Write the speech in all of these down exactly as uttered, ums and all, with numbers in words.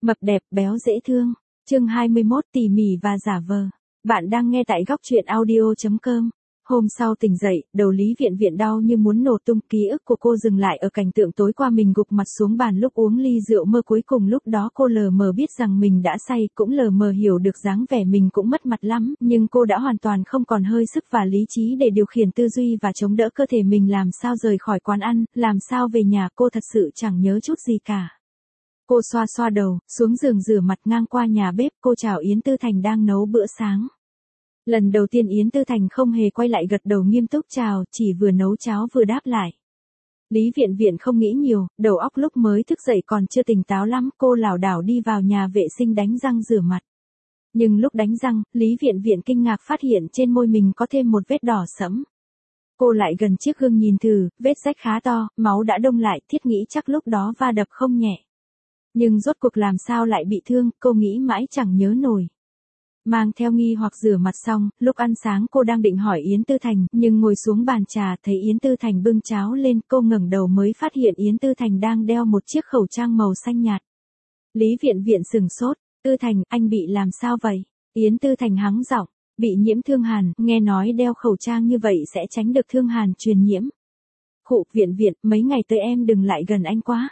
Mập đẹp, béo dễ thương. Chương hai mươi mốt tỉ mỉ và giả vờ. Bạn đang nghe tại góc truyện audio chấm com. Hôm sau tỉnh dậy, đầu Lý Viện Viện đau như muốn nổ tung, ký ức của cô dừng lại ở cảnh tượng tối qua mình gục mặt xuống bàn lúc uống ly rượu mơ cuối cùng, lúc đó cô lờ mờ biết rằng mình đã say, cũng lờ mờ hiểu được dáng vẻ mình cũng mất mặt lắm, nhưng cô đã hoàn toàn không còn hơi sức và lý trí để điều khiển tư duy và chống đỡ cơ thể mình. Làm sao rời khỏi quán ăn, làm sao về nhà, cô thật sự chẳng nhớ chút gì cả. Cô xoa xoa đầu, xuống giường rửa mặt, ngang qua nhà bếp, cô chào Yến Tư Thành đang nấu bữa sáng. Lần đầu tiên Yến Tư Thành không hề quay lại gật đầu nghiêm túc chào, chỉ vừa nấu cháo vừa đáp lại. Lý Viện Viện không nghĩ nhiều, đầu óc lúc mới thức dậy còn chưa tỉnh táo lắm, cô lảo đảo đi vào nhà vệ sinh đánh răng rửa mặt. Nhưng lúc đánh răng, Lý Viện Viện kinh ngạc phát hiện trên môi mình có thêm một vết đỏ sẫm. Cô lại gần chiếc gương nhìn thử, vết rách khá to, máu đã đông lại, thiết nghĩ chắc lúc đó va đập không nhẹ. Nhưng rốt cuộc làm sao lại bị thương, cô nghĩ mãi chẳng nhớ nổi. Mang theo nghi hoặc rửa mặt xong, lúc ăn sáng cô đang định hỏi Yến Tư Thành, nhưng ngồi xuống bàn trà thấy Yến Tư Thành bưng cháo lên, cô ngẩng đầu mới phát hiện Yến Tư Thành đang đeo một chiếc khẩu trang màu xanh nhạt. Lý Viện Viện sừng sốt, Tư Thành, anh bị làm sao vậy? Yến Tư Thành hắng giọng, bị nhiễm thương hàn, nghe nói đeo khẩu trang như vậy sẽ tránh được thương hàn truyền nhiễm. Khụ, Viện Viện, mấy ngày tới em đừng lại gần anh quá.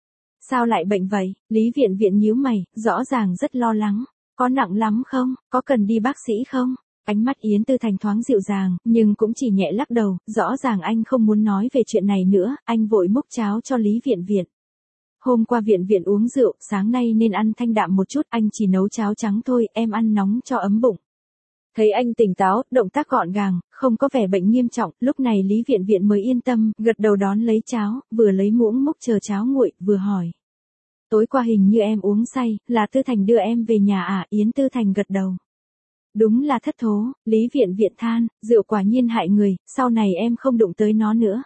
Sao lại bệnh vậy? Lý Viện Viện nhíu mày, rõ ràng rất lo lắng. Có nặng lắm không? Có cần đi bác sĩ không? Ánh mắt Yến Tư Thành thoáng dịu dàng, nhưng cũng chỉ nhẹ lắc đầu, rõ ràng anh không muốn nói về chuyện này nữa, anh vội múc cháo cho Lý Viện Viện. Hôm qua Viện Viện uống rượu, sáng nay nên ăn thanh đạm một chút, anh chỉ nấu cháo trắng thôi, em ăn nóng cho ấm bụng. Thấy anh tỉnh táo, động tác gọn gàng, không có vẻ bệnh nghiêm trọng, lúc này Lý Viện Viện mới yên tâm, gật đầu đón lấy cháo, vừa lấy muỗng múc chờ cháo nguội, vừa hỏi. Tối qua hình như em uống say, là Tư Thành đưa em về nhà à? Yến Tư Thành gật đầu. Đúng là thất thố, Lý Viện Viện than, rượu quả nhiên hại người, sau này em không đụng tới nó nữa.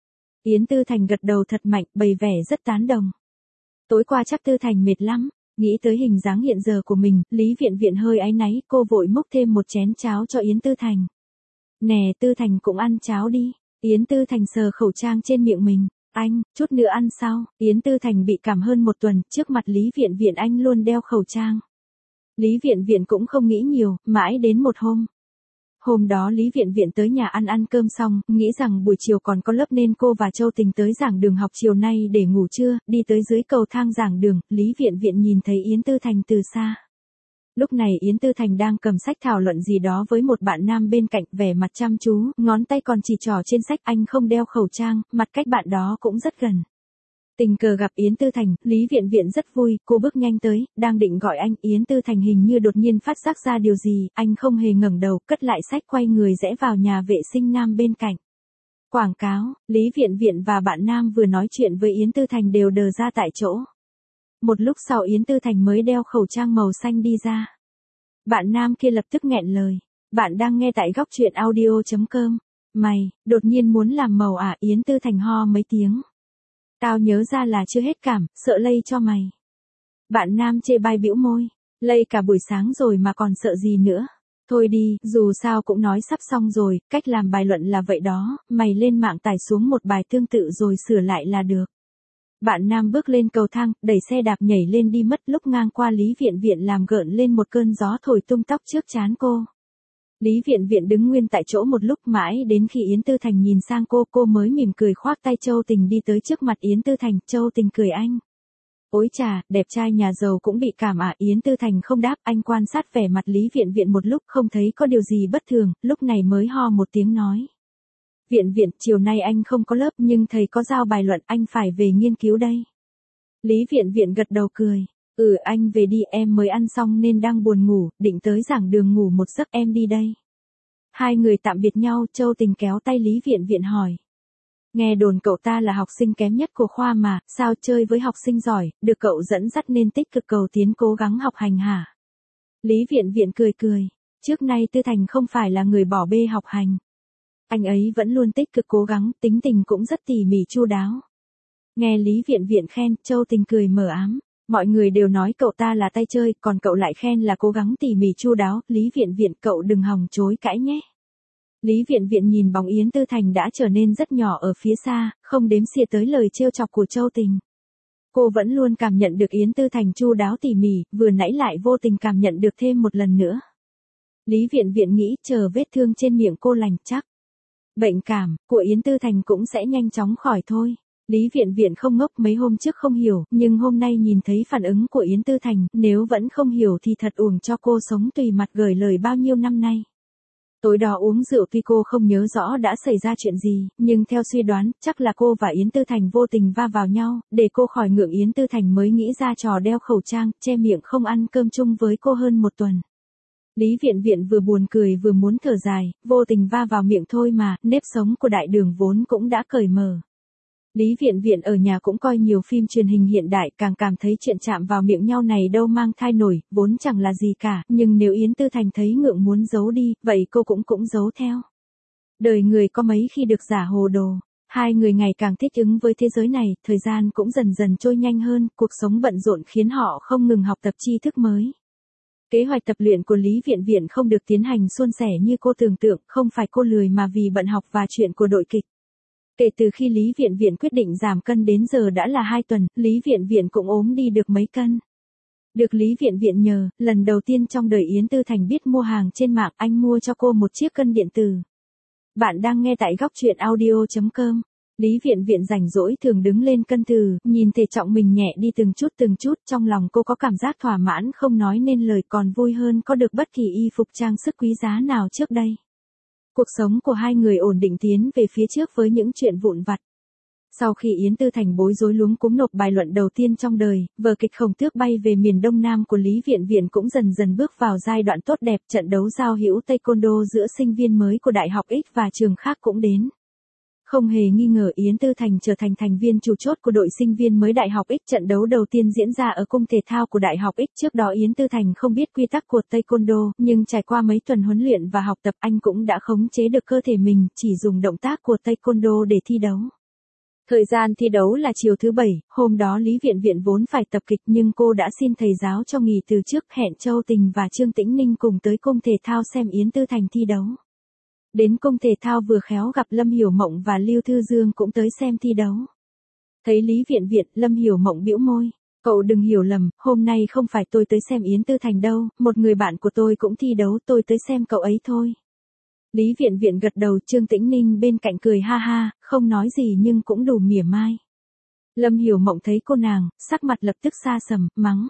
Yến Tư Thành gật đầu thật mạnh, bày vẻ rất tán đồng. Tối qua chắc Tư Thành mệt lắm, nghĩ tới hình dáng hiện giờ của mình, Lý Viện Viện hơi áy náy, cô vội múc thêm một chén cháo cho Yến Tư Thành. Nè, Tư Thành cũng ăn cháo đi. Yến Tư Thành sờ khẩu trang trên miệng mình. Anh, chút nữa ăn sau. Yến Tư Thành bị cảm hơn một tuần, trước mặt Lý Viện Viện anh luôn đeo khẩu trang. Lý Viện Viện cũng không nghĩ nhiều, mãi đến một hôm. Hôm đó Lý Viện Viện tới nhà ăn ăn cơm xong, nghĩ rằng buổi chiều còn có lớp nên cô và Châu Tình tới giảng đường học chiều nay để ngủ trưa, đi tới dưới cầu thang giảng đường, Lý Viện Viện nhìn thấy Yến Tư Thành từ xa. Lúc này Yến Tư Thành đang cầm sách thảo luận gì đó với một bạn nam bên cạnh, vẻ mặt chăm chú, ngón tay còn chỉ trỏ trên sách, anh không đeo khẩu trang, mặt cách bạn đó cũng rất gần. Tình cờ gặp Yến Tư Thành, Lý Viện Viện rất vui, cô bước nhanh tới, đang định gọi anh, Yến Tư Thành hình như đột nhiên phát giác ra điều gì, anh không hề ngẩng đầu, cất lại sách quay người rẽ vào nhà vệ sinh nam bên cạnh. Quảng cáo, Lý Viện Viện và bạn nam vừa nói chuyện với Yến Tư Thành đều đờ ra tại chỗ. Một lúc sau Yến Tư Thành mới đeo khẩu trang màu xanh đi ra. Bạn nam kia lập tức nghẹn lời. Bạn đang nghe tại góc truyện audio chấm com. Mày, đột nhiên muốn làm màu à? Yến Tư Thành ho mấy tiếng. Tao nhớ ra là chưa hết cảm, sợ lây cho mày. Bạn nam chê bai bĩu môi. Lây cả buổi sáng rồi mà còn sợ gì nữa. Thôi đi, dù sao cũng nói sắp xong rồi, cách làm bài luận là vậy đó, mày lên mạng tải xuống một bài tương tự rồi sửa lại là được. Bạn nam bước lên cầu thang, đẩy xe đạp nhảy lên đi mất, lúc ngang qua Lý Viện Viện làm gợn lên một cơn gió thổi tung tóc trước trán cô. Lý Viện Viện đứng nguyên tại chỗ một lúc, mãi đến khi Yến Tư Thành nhìn sang cô, cô mới mỉm cười khoác tay Châu Tình đi tới trước mặt Yến Tư Thành. Châu Tình cười anh. Ôi chà, đẹp trai nhà giàu cũng bị cảm à? Yến Tư Thành không đáp, anh quan sát vẻ mặt Lý Viện Viện một lúc, không thấy có điều gì bất thường, lúc này mới ho một tiếng nói. Viện Viện, chiều nay anh không có lớp nhưng thầy có giao bài luận, anh phải về nghiên cứu đây. Lý Viện Viện gật đầu cười. Ừ, anh về đi, em mới ăn xong nên đang buồn ngủ, định tới giảng đường ngủ một giấc, em đi đây. Hai người tạm biệt nhau, Châu Tình kéo tay Lý Viện Viện hỏi. Nghe đồn cậu ta là học sinh kém nhất của khoa mà, sao chơi với học sinh giỏi, được cậu dẫn dắt nên tích cực cầu tiến cố gắng học hành hả? Lý Viện Viện cười cười. Trước nay Tư Thành không phải là người bỏ bê học hành. Anh ấy vẫn luôn tích cực cố gắng, tính tình cũng rất tỉ mỉ chu đáo. Nghe Lý Viện Viện khen, Châu Tình cười mờ ám. Mọi người đều nói cậu ta là tay chơi, còn cậu lại khen là cố gắng tỉ mỉ chu đáo. Lý Viện Viện, cậu đừng hòng chối cãi nhé. Lý Viện Viện nhìn bóng Yến Tư Thành đã trở nên rất nhỏ ở phía xa, không đếm xỉa tới lời trêu chọc của Châu Tình. Cô vẫn luôn cảm nhận được Yến Tư Thành chu đáo tỉ mỉ, vừa nãy lại vô tình cảm nhận được thêm một lần nữa. Lý Viện Viện nghĩ chờ vết thương trên miệng cô lành chắc. Bệnh cảm của Yến Tư Thành cũng sẽ nhanh chóng khỏi thôi. Lý Viện Viện không ngốc, mấy hôm trước không hiểu, nhưng hôm nay nhìn thấy phản ứng của Yến Tư Thành, nếu vẫn không hiểu thì thật uổng cho cô sống tùy mặt gửi lời bao nhiêu năm nay. Tối đó uống rượu tuy cô không nhớ rõ đã xảy ra chuyện gì, nhưng theo suy đoán, chắc là cô và Yến Tư Thành vô tình va vào nhau, để cô khỏi ngượng Yến Tư Thành mới nghĩ ra trò đeo khẩu trang, che miệng không ăn cơm chung với cô hơn một tuần. Lý Viện Viện vừa buồn cười vừa muốn thở dài, vô tình va vào miệng thôi mà, nếp sống của đại đường vốn cũng đã cởi mở. Lý Viện Viện ở nhà cũng coi nhiều phim truyền hình hiện đại, càng cảm thấy chuyện chạm vào miệng nhau này đâu mang thai nổi, vốn chẳng là gì cả, nhưng nếu Yến Tư Thành thấy ngượng muốn giấu đi, vậy cô cũng cũng giấu theo. Đời người có mấy khi được giả hồ đồ. Hai người ngày càng thích ứng với thế giới này, thời gian cũng dần dần trôi nhanh hơn, cuộc sống bận rộn khiến họ không ngừng học tập tri thức mới. Kế hoạch tập luyện của Lý Viện Viện không được tiến hành suôn sẻ như cô tưởng tượng, không phải cô lười mà vì bận học và chuyện của đội kịch. Kể từ khi Lý Viện Viện quyết định giảm cân đến giờ đã là hai tuần, Lý Viện Viện cũng ốm đi được mấy cân. Được Lý Viện Viện nhờ, lần đầu tiên trong đời Yến Tư Thành biết mua hàng trên mạng, anh mua cho cô một chiếc cân điện tử. Bạn đang nghe tại góc truyện audio chấm com. Lý Viện Viện rảnh rỗi thường đứng lên cân thử, nhìn thể trọng mình nhẹ đi từng chút từng chút, trong lòng cô có cảm giác thỏa mãn không nói nên lời, còn vui hơn có được bất kỳ y phục trang sức quý giá nào trước đây. Cuộc sống của hai người ổn định tiến về phía trước với những chuyện vụn vặt. Sau khi Yến Tư Thành bối rối luống cuống nộp bài luận đầu tiên trong đời, vở kịch Khổng Tước bay về miền Đông Nam của Lý Viện Viện cũng dần dần bước vào giai đoạn tốt đẹp, trận đấu giao hữu taekwondo giữa sinh viên mới của Đại học X và trường khác cũng đến. Không hề nghi ngờ Yến Tư Thành trở thành thành viên chủ chốt của đội sinh viên mới Đại học X. Trận đấu đầu tiên diễn ra ở cung thể thao của Đại học X. Trước đó Yến Tư Thành không biết quy tắc của taekwondo, nhưng trải qua mấy tuần huấn luyện và học tập anh cũng đã khống chế được cơ thể mình, chỉ dùng động tác của taekwondo để thi đấu. Thời gian thi đấu là chiều thứ bảy, hôm đó Lý Viện Viện vốn phải tập kịch nhưng cô đã xin thầy giáo cho nghỉ từ trước, hẹn Châu Tình và Trương Tĩnh Ninh cùng tới cung thể thao xem Yến Tư Thành thi đấu. Đến cung thể thao vừa khéo gặp Lâm Hiểu Mộng và Lưu Thư Dương cũng tới xem thi đấu. Thấy Lý Viện Viện, Lâm Hiểu Mộng bĩu môi. Cậu đừng hiểu lầm, hôm nay không phải tôi tới xem Yến Tư Thành đâu, một người bạn của tôi cũng thi đấu, tôi tới xem cậu ấy thôi. Lý Viện Viện gật đầu, Trương Tĩnh Ninh bên cạnh cười ha ha, không nói gì nhưng cũng đủ mỉa mai. Lâm Hiểu Mộng thấy cô nàng, sắc mặt lập tức xa sầm, mắng.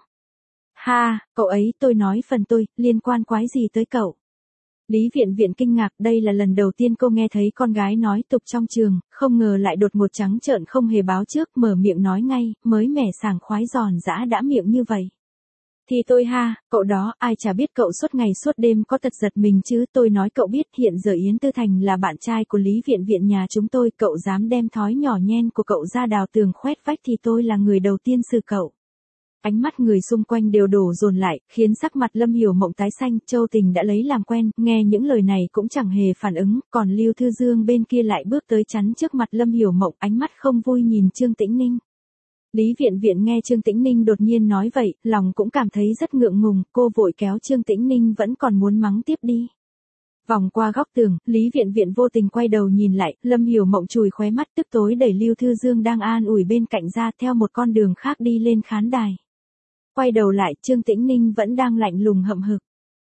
Ha, cậu ấy, tôi nói phần tôi, liên quan quái gì tới cậu? Lý Viện Viện kinh ngạc, đây là lần đầu tiên cô nghe thấy con gái nói tục trong trường, không ngờ lại đột ngột trắng trợn không hề báo trước, mở miệng nói ngay, mới mẻ sảng khoái giòn giã đã miệng như vậy. Thì tôi ha, cậu đó, ai chả biết cậu suốt ngày suốt đêm có tật giật mình chứ, tôi nói cậu biết hiện giờ Yến Tư Thành là bạn trai của Lý Viện Viện nhà chúng tôi, cậu dám đem thói nhỏ nhen của cậu ra đào tường khoét vách thì tôi là người đầu tiên xử cậu. Ánh mắt người xung quanh đều đổ dồn lại, khiến sắc mặt Lâm Hiểu Mộng tái xanh, Châu Tình đã lấy làm quen, nghe những lời này cũng chẳng hề phản ứng, còn Lưu Thư Dương bên kia lại bước tới chắn trước mặt Lâm Hiểu Mộng, ánh mắt không vui nhìn Trương Tĩnh Ninh. Lý Viện Viện nghe Trương Tĩnh Ninh đột nhiên nói vậy, lòng cũng cảm thấy rất ngượng ngùng, cô vội kéo Trương Tĩnh Ninh vẫn còn muốn mắng tiếp đi. Vòng qua góc tường, Lý Viện Viện vô tình quay đầu nhìn lại, Lâm Hiểu Mộng chùi khóe mắt tức tối đẩy Lưu Thư Dương đang an ủi bên cạnh ra theo một con đường khác đi lên khán đài. Quay đầu lại, Trương Tĩnh Ninh vẫn đang lạnh lùng hậm hực.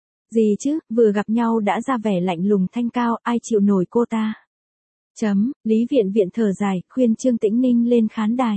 Gì chứ, vừa gặp nhau đã ra vẻ lạnh lùng thanh cao, ai chịu nổi cô ta. Chấm, Lý Viện Viện thở dài, khuyên Trương Tĩnh Ninh lên khán đài.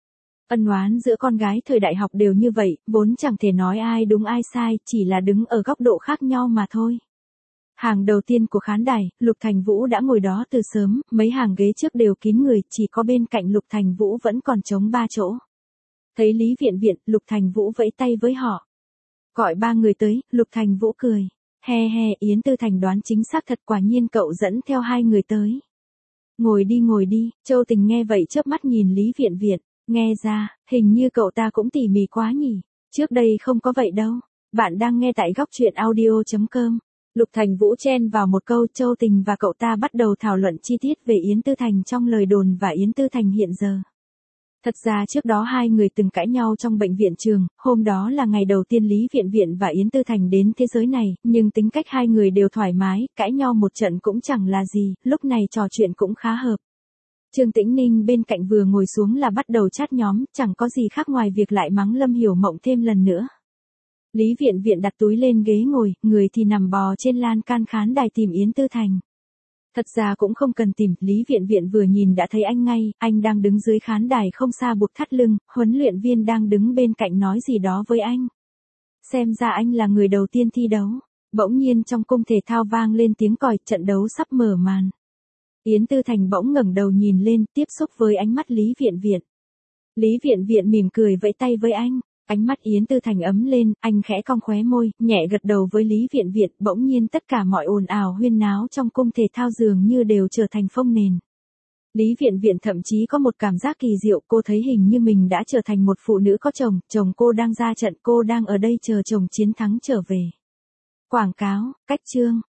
Ân oán giữa con gái thời đại học đều như vậy, vốn chẳng thể nói ai đúng ai sai, chỉ là đứng ở góc độ khác nhau mà thôi. Hàng đầu tiên của khán đài, Lục Thành Vũ đã ngồi đó từ sớm, mấy hàng ghế trước đều kín người, chỉ có bên cạnh Lục Thành Vũ vẫn còn trống ba chỗ. Thấy Lý Viện Viện, Lục Thành Vũ vẫy tay với họ. Gọi ba người tới, Lục Thành Vũ cười. He he, Yến Tư Thành đoán chính xác thật, quả nhiên cậu dẫn theo hai người tới. Ngồi đi ngồi đi, Châu Tình nghe vậy chớp mắt nhìn Lý Viện Viện. Nghe ra, hình như cậu ta cũng tỉ mỉ quá nhỉ. Trước đây không có vậy đâu. Bạn đang nghe tại góc truyện audio chấm com. Lục Thành Vũ chen vào một câu, Châu Tình và cậu ta bắt đầu thảo luận chi tiết về Yến Tư Thành trong lời đồn và Yến Tư Thành hiện giờ. Thật ra trước đó hai người từng cãi nhau trong bệnh viện trường, hôm đó là ngày đầu tiên Lý Viện Viện và Yến Tư Thành đến thế giới này, nhưng tính cách hai người đều thoải mái, cãi nhau một trận cũng chẳng là gì, lúc này trò chuyện cũng khá hợp. Trương Tĩnh Ninh bên cạnh vừa ngồi xuống là bắt đầu chat nhóm, chẳng có gì khác ngoài việc lại mắng Lâm Hiểu Mộng thêm lần nữa. Lý Viện Viện đặt túi lên ghế ngồi, người thì nằm bò trên lan can khán đài tìm Yến Tư Thành. Thật ra cũng không cần tìm, Lý Viện Viện vừa nhìn đã thấy anh ngay, anh đang đứng dưới khán đài không xa buộc thắt lưng, huấn luyện viên đang đứng bên cạnh nói gì đó với anh. Xem ra anh là người đầu tiên thi đấu. Bỗng nhiên trong cung thể thao vang lên tiếng còi, trận đấu sắp mở màn. Yến Tư Thành bỗng ngẩng đầu nhìn lên, tiếp xúc với ánh mắt Lý Viện Viện. Lý Viện Viện mỉm cười vẫy tay với anh. Ánh mắt Yến Tư Thành ấm lên, anh khẽ cong khóe môi, nhẹ gật đầu với Lý Viện Viện, bỗng nhiên tất cả mọi ồn ào huyên náo trong cung thể thao dường như đều trở thành phông nền. Lý Viện Viện thậm chí có một cảm giác kỳ diệu, cô thấy hình như mình đã trở thành một phụ nữ có chồng, chồng cô đang ra trận, cô đang ở đây chờ chồng chiến thắng trở về. Quảng cáo, cách chương.